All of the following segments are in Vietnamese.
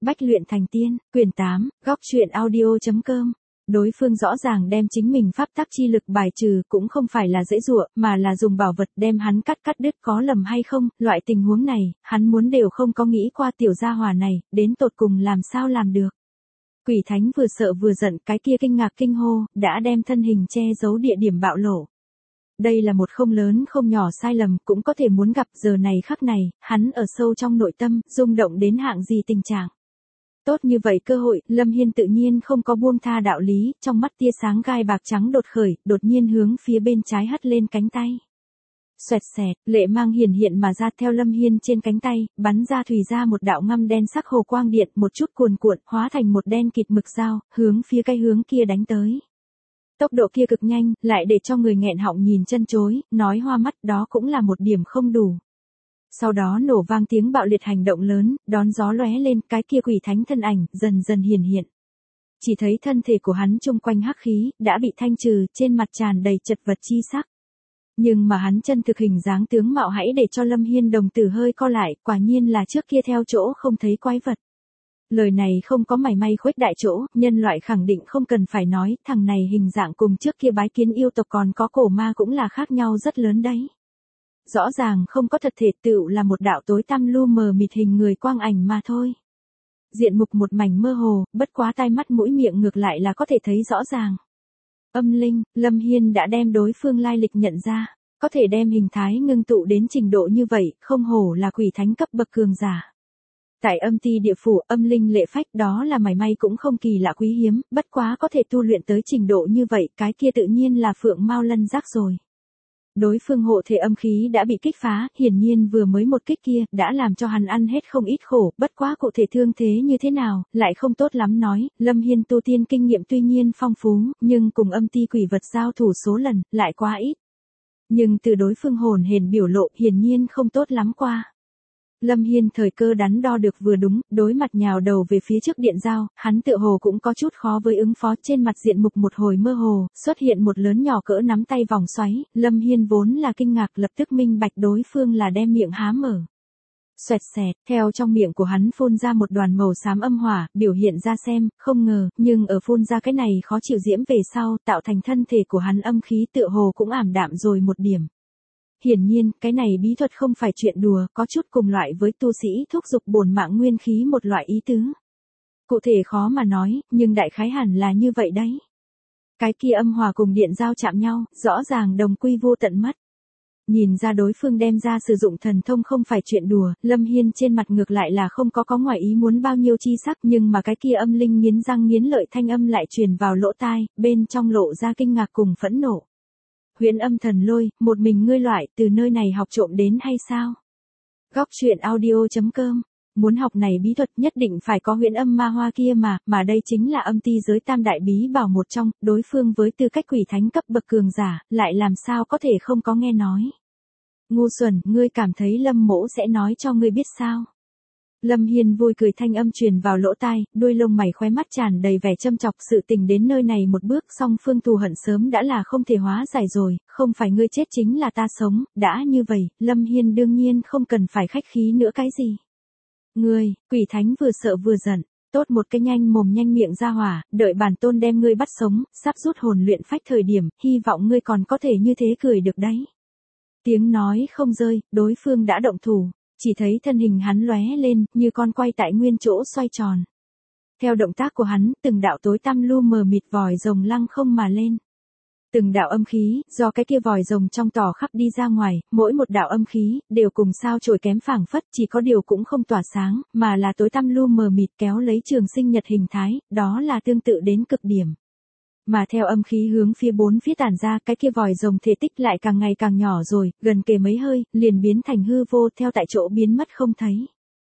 Bách luyện thành tiên, quyển 8, góc truyện audio.com. Đối phương rõ ràng đem chính mình pháp tắc chi lực bài trừ cũng không phải là dễ dụa, mà là dùng bảo vật đem hắn cắt đứt, có lầm hay không, loại tình huống này, hắn muốn đều không có nghĩ qua tiểu gia hỏa này, đến tột cùng làm sao làm được. Quỷ thánh vừa sợ vừa giận, cái kia kinh ngạc kinh hô, đã đem thân hình che giấu địa điểm bạo lộ. Đây là một không lớn không nhỏ sai lầm, cũng có thể muốn gặp giờ này khắc này, hắn ở sâu trong nội tâm, rung động đến hạng gì tình trạng. Tốt như vậy cơ hội, Lâm Hiên tự nhiên không có buông tha đạo lý, trong mắt tia sáng gai bạc trắng đột khởi, đột nhiên hướng phía bên trái hất lên cánh tay. Xoẹt xẹt, lệ mang hiển hiện mà ra theo Lâm Hiên trên cánh tay, bắn ra thùy ra một đạo ngăm đen sắc hồ quang điện, một chút cuồn cuộn, hóa thành một đen kịt mực dao, hướng phía cái hướng kia đánh tới. Tốc độ kia cực nhanh, lại để cho người nghẹn họng nhìn chân chối, nói hoa mắt, đó cũng là một điểm không đủ. Sau đó nổ vang tiếng bạo liệt hành động lớn, đón gió lóe lên, cái kia quỷ thánh thân ảnh, dần dần hiển hiện. Chỉ thấy thân thể của hắn chung quanh hắc khí, đã bị thanh trừ, trên mặt tràn đầy chật vật chi sắc. Nhưng mà hắn chân thực hình dáng tướng mạo hãy để cho Lâm Hiên đồng tử hơi co lại, quả nhiên là trước kia theo chỗ không thấy quái vật. Lời này không có mảy may khuếch đại chỗ, nhân loại khẳng định không cần phải nói, thằng này hình dạng cùng trước kia bái kiến yêu tộc còn có cổ ma cũng là khác nhau rất lớn đấy. Rõ ràng không có thật thể tựu là một đạo tối tăm lu mờ mịt hình người quang ảnh mà thôi. Diện mục một mảnh mơ hồ, bất quá tai mắt mũi miệng ngược lại là có thể thấy rõ ràng. Âm linh, Lâm Hiên đã đem đối phương lai lịch nhận ra, có thể đem hình thái ngưng tụ đến trình độ như vậy, không hổ là quỷ thánh cấp bậc cường giả. Tại âm ti địa phủ, âm linh lệ phách đó là mảy may cũng không kỳ lạ quý hiếm, bất quá có thể tu luyện tới trình độ như vậy, cái kia tự nhiên là phượng mao lân giác rồi. Đối phương hộ thể âm khí đã bị kích phá, hiển nhiên vừa mới một kích kia, đã làm cho hắn ăn hết không ít khổ, bất quá cụ thể thương thế như thế nào, lại không tốt lắm nói, Lâm Hiên tu tiên kinh nghiệm tuy nhiên phong phú, nhưng cùng âm ti quỷ vật giao thủ số lần, lại quá ít. Nhưng từ đối phương hồn hển biểu lộ, hiển nhiên không tốt lắm qua. Lâm Hiên thời cơ đắn đo được vừa đúng, đối mặt nhào đầu về phía trước điện giao, hắn tựa hồ cũng có chút khó với ứng phó, trên mặt diện mục một hồi mơ hồ, xuất hiện một lớn nhỏ cỡ nắm tay vòng xoáy, Lâm Hiên vốn là kinh ngạc lập tức minh bạch đối phương là đem miệng há mở. Xoẹt xẹt, theo trong miệng của hắn phun ra một đoàn màu xám âm hỏa, biểu hiện ra xem, không ngờ, nhưng ở phun ra cái này khó chịu diễm về sau, tạo thành thân thể của hắn âm khí tựa hồ cũng ảm đạm rồi một điểm. Hiển nhiên, cái này bí thuật không phải chuyện đùa, có chút cùng loại với tu sĩ thúc dục bổn mạng nguyên khí một loại ý tứ. Cụ thể khó mà nói, nhưng đại khái hẳn là như vậy đấy. Cái kia âm hòa cùng điện giao chạm nhau, rõ ràng đồng quy vô tận mất. Nhìn ra đối phương đem ra sử dụng thần thông không phải chuyện đùa, Lâm Hiên trên mặt ngược lại là không có ngoài ý muốn bao nhiêu chi sắc, nhưng mà cái kia âm linh nghiến răng nghiến lợi thanh âm lại truyền vào lỗ tai, bên trong lộ ra kinh ngạc cùng phẫn nộ. Huyễn âm thần lôi, một mình ngươi loại, từ nơi này học trộm đến hay sao? Góc truyện audio.com. Muốn học này bí thuật nhất định phải có huyễn âm ma hoa kia mà đây chính là âm ti giới tam đại bí bảo một trong, đối phương với tư cách quỷ thánh cấp bậc cường giả, lại làm sao có thể không có nghe nói. Ngu xuẩn, ngươi cảm thấy Lâm mỗ sẽ nói cho ngươi biết sao? Lâm Hiên vui cười thanh âm truyền vào lỗ tai, đuôi lông mày khóe mắt tràn đầy vẻ châm chọc, sự tình đến nơi này một bước, song phương thù hận sớm đã là không thể hóa giải rồi, không phải ngươi chết chính là ta sống, đã như vậy, Lâm Hiên đương nhiên không cần phải khách khí nữa cái gì. Ngươi, quỷ thánh vừa sợ vừa giận, tốt một cái nhanh mồm nhanh miệng ra hỏa, đợi bản tôn đem ngươi bắt sống, sắp rút hồn luyện phách thời điểm, hy vọng ngươi còn có thể như thế cười được đấy. Tiếng nói không rơi, đối phương đã động thủ. Chỉ thấy thân hình hắn lóe lên, như con quay tại nguyên chỗ xoay tròn. Theo động tác của hắn, từng đạo tối tăm lu mờ mịt vòi rồng lăng không mà lên. Từng đạo âm khí, do cái kia vòi rồng trong tỏ khắp đi ra ngoài, mỗi một đạo âm khí, đều cùng sao chổi kém phảng phất, chỉ có điều cũng không tỏa sáng, mà là tối tăm lu mờ mịt kéo lấy trường sinh nhật hình thái, đó là tương tự đến cực điểm. Mà theo âm khí hướng phía bốn phía tản ra, cái kia vòi rồng thể tích lại càng ngày càng nhỏ rồi, gần kề mấy hơi, liền biến thành hư vô, theo tại chỗ biến mất không thấy.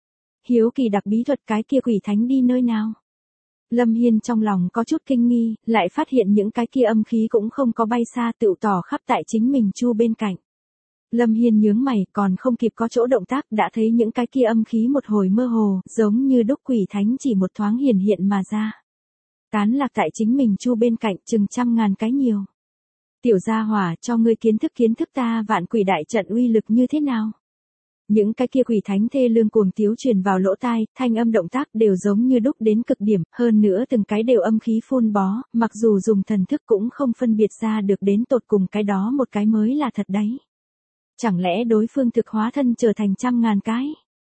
Hiếu kỳ đặc bí thuật, cái kia quỷ thánh đi nơi nào? Lâm Hiên trong lòng có chút kinh nghi, lại phát hiện những cái kia âm khí cũng không có bay xa, tựu tỏ khắp tại chính mình chu bên cạnh. Lâm Hiên nhướng mày, còn không kịp có chỗ động tác, đã thấy những cái kia âm khí một hồi mơ hồ, giống như đúc quỷ thánh chỉ một thoáng hiển hiện mà ra. Tán lạc tại chính mình chu bên cạnh chừng trăm ngàn cái nhiều. Tiểu gia hỏa, cho ngươi kiến thức ta vạn quỷ đại trận uy lực như thế nào? Những cái kia quỷ thánh thê lương cuồng tiếu truyền vào lỗ tai, thanh âm động tác đều giống như đúc đến cực điểm, hơn nữa từng cái đều âm khí phun bó, mặc dù dùng thần thức cũng không phân biệt ra được đến tột cùng cái đó một cái mới là thật đấy. Chẳng lẽ đối phương thực hóa thân trở thành trăm ngàn cái?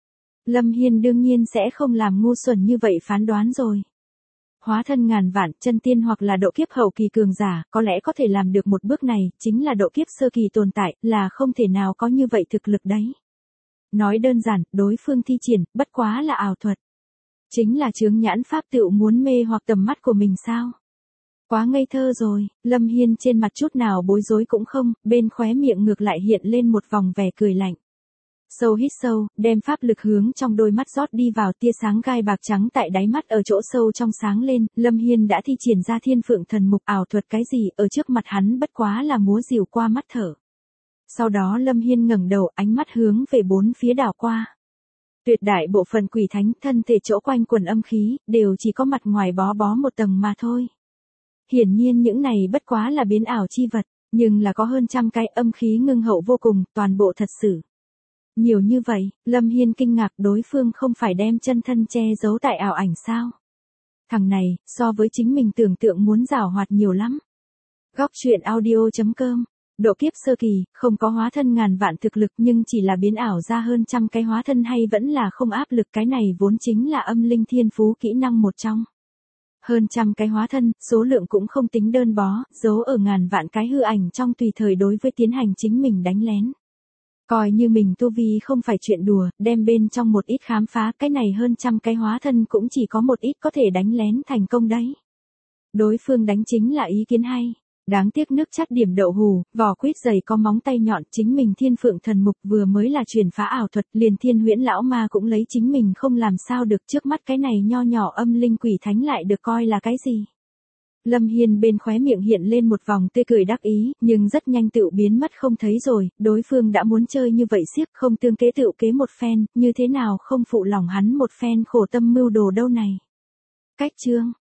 Lâm Hiên đương nhiên sẽ không làm ngu xuẩn như vậy phán đoán rồi. Hóa thân ngàn vạn, chân tiên hoặc là độ kiếp hậu kỳ cường giả, có lẽ có thể làm được một bước này, chính là độ kiếp sơ kỳ tồn tại, là không thể nào có như vậy thực lực đấy. Nói đơn giản, đối phương thi triển, bất quá là ảo thuật. Chính là chướng nhãn pháp tựu muốn mê hoặc tầm mắt của mình sao? Quá ngây thơ rồi, Lâm Hiên trên mặt chút nào bối rối cũng không, bên khóe miệng ngược lại hiện lên một vòng vẻ cười lạnh. Sâu hít sâu, đem pháp lực hướng trong đôi mắt rót đi vào, tia sáng gai bạc trắng tại đáy mắt ở chỗ sâu trong sáng lên, Lâm Hiên đã thi triển ra thiên phượng thần mục, ảo thuật cái gì, ở trước mặt hắn bất quá là múa rìu qua mắt thở. Sau đó Lâm Hiên ngẩng đầu, ánh mắt hướng về bốn phía đảo qua. Tuyệt đại bộ phận quỷ thánh, thân thể chỗ quanh quần âm khí, đều chỉ có mặt ngoài bó bó một tầng mà thôi. Hiển nhiên những này bất quá là biến ảo chi vật, nhưng là có hơn trăm cái âm khí ngưng hậu vô cùng, toàn bộ thật sự. Nhiều như vậy, Lâm Hiên kinh ngạc, đối phương không phải đem chân thân che giấu tại ảo ảnh sao? Thằng này, so với chính mình tưởng tượng muốn giảo hoạt nhiều lắm. Góc truyện audio.com. Độ kiếp sơ kỳ, không có hóa thân ngàn vạn thực lực nhưng chỉ là biến ảo ra hơn trăm cái hóa thân hay vẫn là không áp lực, cái này vốn chính là âm linh thiên phú kỹ năng một trong. Hơn trăm cái hóa thân, số lượng cũng không tính đơn bó, giấu ở ngàn vạn cái hư ảnh trong tùy thời đối với tiến hành chính mình đánh lén. Coi như mình tu vi không phải chuyện đùa, đem bên trong một ít khám phá, cái này hơn trăm cái hóa thân cũng chỉ có một ít có thể đánh lén thành công đấy. Đối phương đánh chính là ý kiến hay. Đáng tiếc nước chát điểm đậu hù, vỏ quýt dày có móng tay nhọn, chính mình thiên phượng thần mục vừa mới là truyền phá ảo thuật, liền thiên huyễn lão ma cũng lấy chính mình không làm sao được, trước mắt cái này nho nhỏ âm linh quỷ thánh lại được coi là cái gì. Lâm Hiên bên khóe miệng hiện lên một vòng tươi cười đắc ý, nhưng rất nhanh tựu biến mất không thấy rồi, đối phương đã muốn chơi như vậy xiếc, không tương kế tựu kế một phen, như thế nào không phụ lòng hắn một phen khổ tâm mưu đồ đâu này. Cách chương